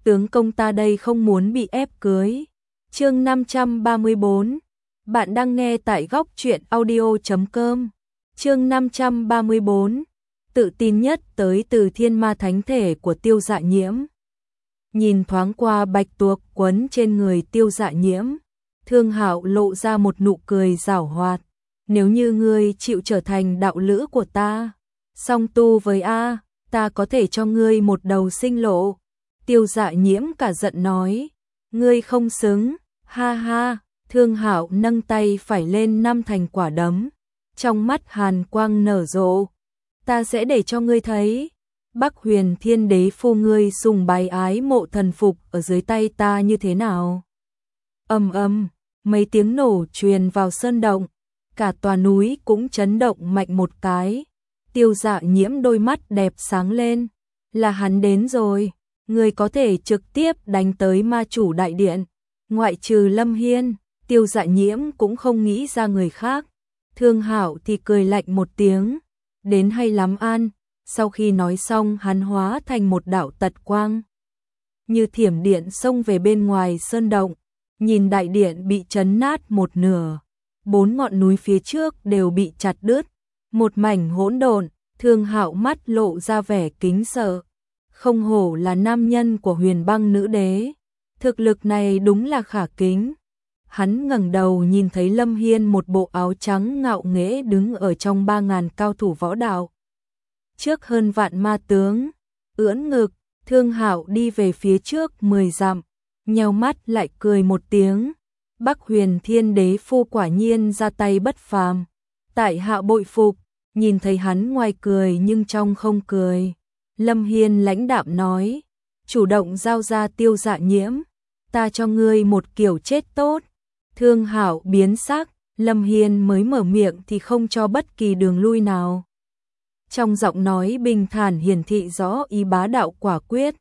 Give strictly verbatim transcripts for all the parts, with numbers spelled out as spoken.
tướng công ta đây không muốn bị ép cưới. Chương năm trăm ba mươi bốn. Bạn đang nghe tại góc truyện audio chấm com. Chương năm trăm ba mươi bốn. Tự tin nhất tới từ thiên ma thánh thể của Tiêu Dạ Nhiễm. Nhìn thoáng qua bạch tuộc quấn trên người Tiêu Dạ Nhiễm, Thương Hạo lộ ra một nụ cười giảo hoạt. Nếu như ngươi chịu trở thành đạo lữ của ta, song tu với A, ta có thể cho ngươi một đầu sinh lộ. Tiêu Dạ Nhiễm cả giận nói, ngươi không xứng, ha ha. Thương Hạo nâng tay phải lên năm thành quả đấm, trong mắt hàn quang nở rộ. Ta sẽ để cho ngươi thấy, Bắc Huyền Thiên Đế phu ngươi sùng bái ái mộ thần phục ở dưới tay ta như thế nào. Ầm ầm, mấy tiếng nổ truyền vào sơn động, cả tòa núi cũng chấn động mạnh một cái. Tiêu Dạ Nhiễm đôi mắt đẹp sáng lên, là hắn đến rồi, người có thể trực tiếp đánh tới ma chủ đại điện, ngoại trừ Lâm Hiên. Tiêu Dạ Nhiễm cũng không nghĩ ra người khác. Thương Hạo thì cười lạnh một tiếng, đến hay lắm an. Sau khi nói xong hắn hóa thành một đạo tật quang, như thiểm điện xông về bên ngoài sơn động. Nhìn đại điện bị chấn nát một nửa, bốn ngọn núi phía trước đều bị chặt đứt, một mảnh hỗn độn. Thương Hạo mắt lộ ra vẻ kính sợ, không hổ là nam nhân của Huyền Băng Nữ Đế, thực lực này đúng là khả kính. Hắn ngẩng đầu nhìn thấy Lâm Hiên một bộ áo trắng ngạo nghễ đứng ở trong ba ngàn cao thủ võ đạo, trước hơn vạn ma tướng, ưỡn ngực. Thương Hạo đi về phía trước mười dặm, nheo mắt lại cười một tiếng. Bắc Huyền Thiên Đế phu quả nhiên ra tay bất phàm, tại hạ bội phục. Nhìn thấy hắn ngoài cười nhưng trong không cười, Lâm Hiên lãnh đạm nói, chủ động giao ra Tiêu Dạ Nhiễm, ta cho ngươi một kiểu chết tốt. Thương Hạo biến sắc, Lâm Hiên mới mở miệng thì không cho bất kỳ đường lui nào. Trong giọng nói bình thản hiển thị rõ ý bá đạo quả quyết.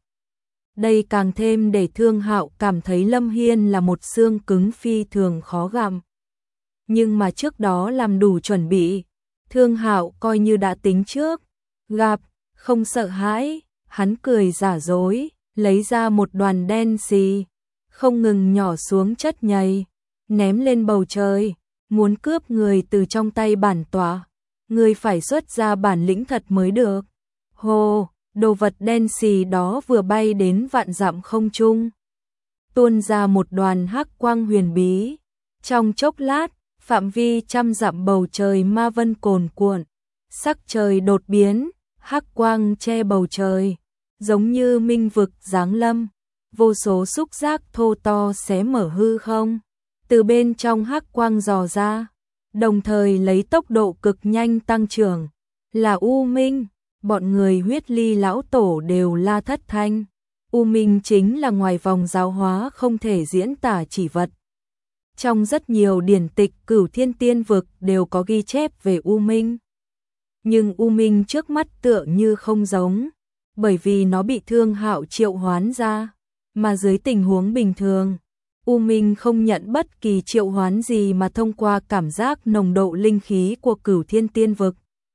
Đây càng thêm để Thương Hạo cảm thấy Lâm Hiên là một xương cứng phi thường khó gặm. Nhưng mà trước đó làm đủ chuẩn bị, Thương Hạo coi như đã tính trước, gặp, không sợ hãi. Hắn cười giả dối, lấy ra một đoàn đen xì, không ngừng nhỏ xuống chất nhầy, ném lên bầu trời, muốn cướp người từ trong tay bản tọa. Người phải xuất ra bản lĩnh thật mới được. Hồ, đồ vật đen xì đó vừa bay đến vạn dặm không trung, tuôn ra một đoàn hắc quang huyền bí. Trong chốc lát, phạm vi trăm dặm bầu trời ma vân cồn cuộn, sắc trời đột biến, hắc quang che bầu trời, giống như minh vực giáng lâm. Vô số xúc giác thô to xé mở hư không, từ bên trong hắc quang dò ra, đồng thời lấy tốc độ cực nhanh tăng trưởng. Là U Minh, bọn người Huyết Ly lão tổ đều la thất thanh. U Minh chính là ngoài vòng giáo hóa không thể diễn tả chỉ vật. Trong rất nhiều điển tịch Cửu Thiên Tiên Vực đều có ghi chép về U Minh. Nhưng U Minh trước mắt tựa như không giống, bởi vì nó bị Thương Hạo triệu hoán ra, mà dưới tình huống bình thường, U Minh không nhận bất kỳ triệu hoán gì mà thông qua cảm giác nồng độ linh khí của Cửu Thiên Tiên Vực.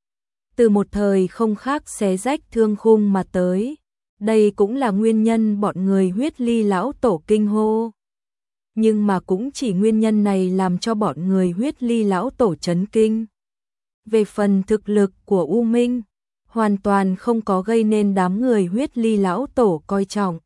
Từ một thời không khác xé rách thương khung mà tới. Đây cũng là nguyên nhân bọn người Huyết Ly lão tổ kinh hô. Nhưng mà cũng chỉ nguyên nhân này làm cho bọn người Huyết Ly lão tổ chấn kinh. Về phần thực lực của U Minh, hoàn toàn không có gây nên đám người Huyết Ly lão tổ coi trọng.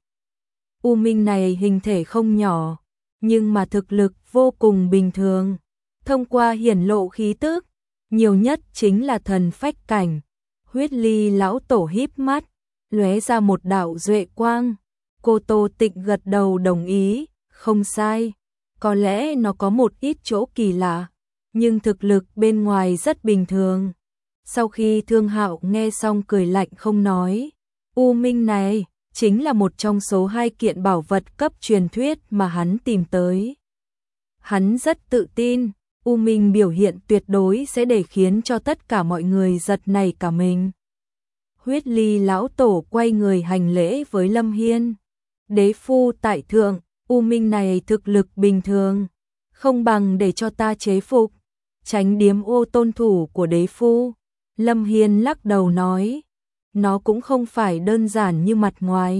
U Minh này hình thể không nhỏ, nhưng mà thực lực vô cùng bình thường. Thông qua hiển lộ khí tức, nhiều nhất chính là thần phách cảnh. Huyết Ly lão tổ híp mắt, lóe ra một đạo duệ quang. Cô Tô Tịnh gật đầu đồng ý, không sai, có lẽ nó có một ít chỗ kỳ lạ, nhưng thực lực bên ngoài rất bình thường. Sau khi Thương Hạo nghe xong cười lạnh không nói, U Minh này chính là một trong số hai kiện bảo vật cấp truyền thuyết mà hắn tìm tới. Hắn rất tự tin, U Minh biểu hiện tuyệt đối sẽ để khiến cho tất cả mọi người giật nảy cả mình. Huyết Ly lão tổ quay người hành lễ với Lâm Hiên. Đế phu tại thượng, U Minh này thực lực bình thường, không bằng để cho ta chế phục. Tránh điếm ô tôn thủ của đế phu. Lâm Hiên lắc đầu nói, nó cũng không phải đơn giản như mặt ngoài.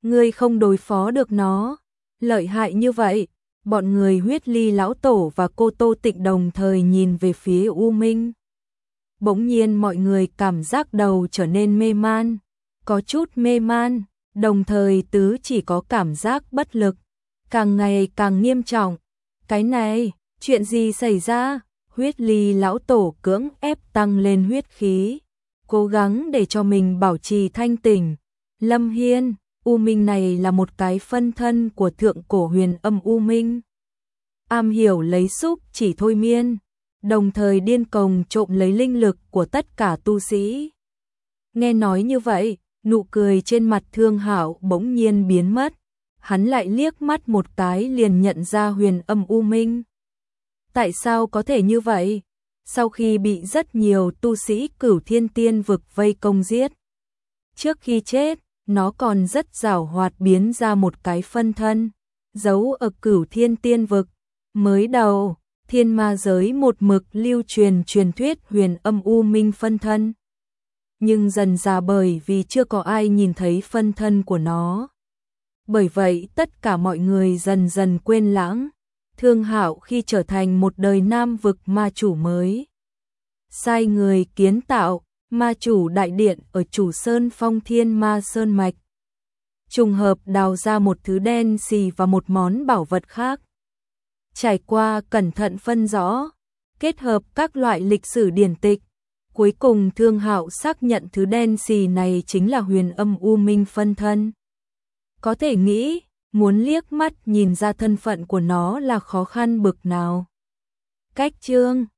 Ngươi không đối phó được nó, lợi hại như vậy. Bọn người Huyết Ly lão tổ và cô Tô Tịnh đồng thời nhìn về phía U Minh. Bỗng nhiên mọi người cảm giác đầu trở nên mê man, có chút mê man, đồng thời tứ chỉ có cảm giác bất lực, càng ngày càng nghiêm trọng. Cái này, chuyện gì xảy ra? Huyết Ly lão tổ cưỡng ép tăng lên huyết khí, cố gắng để cho mình bảo trì thanh tỉnh. Lâm Hiên, U Minh này là một cái phân thân của thượng cổ huyền âm U Minh. Am hiểu lấy xúc chỉ thôi miên, đồng thời điên cuồng trộm lấy linh lực của tất cả tu sĩ. Nghe nói như vậy, nụ cười trên mặt Thương Hạo bỗng nhiên biến mất, hắn lại liếc mắt một cái liền nhận ra huyền âm U Minh. Tại sao có thể như vậy? Sau khi bị rất nhiều tu sĩ Cửu Thiên Tiên vực vây công giết, trước khi chết, nó còn rất giàu hoạt biến ra một cái phân thân, giấu ở Cửu Thiên Tiên vực. Mới đầu, thiên ma giới một mực lưu truyền truyền thuyết huyền âm U Minh phân thân. Nhưng dần ra bởi vì chưa có ai nhìn thấy phân thân của nó. Bởi vậy tất cả mọi người dần dần quên lãng. Thương Hạo khi trở thành một đời nam vực ma chủ mới, sai người kiến tạo ma chủ đại điện ở Chủ Sơn Phong Thiên Ma Sơn Mạch. Trùng hợp đào ra một thứ đen xì và một món bảo vật khác. Trải qua cẩn thận phân rõ, kết hợp các loại lịch sử điển tịch, cuối cùng Thương Hạo xác nhận thứ đen xì này chính là huyền âm U Minh phân thân. Có thể nghĩ, muốn liếc mắt nhìn ra thân phận của nó là khó khăn bực nào. Cách chương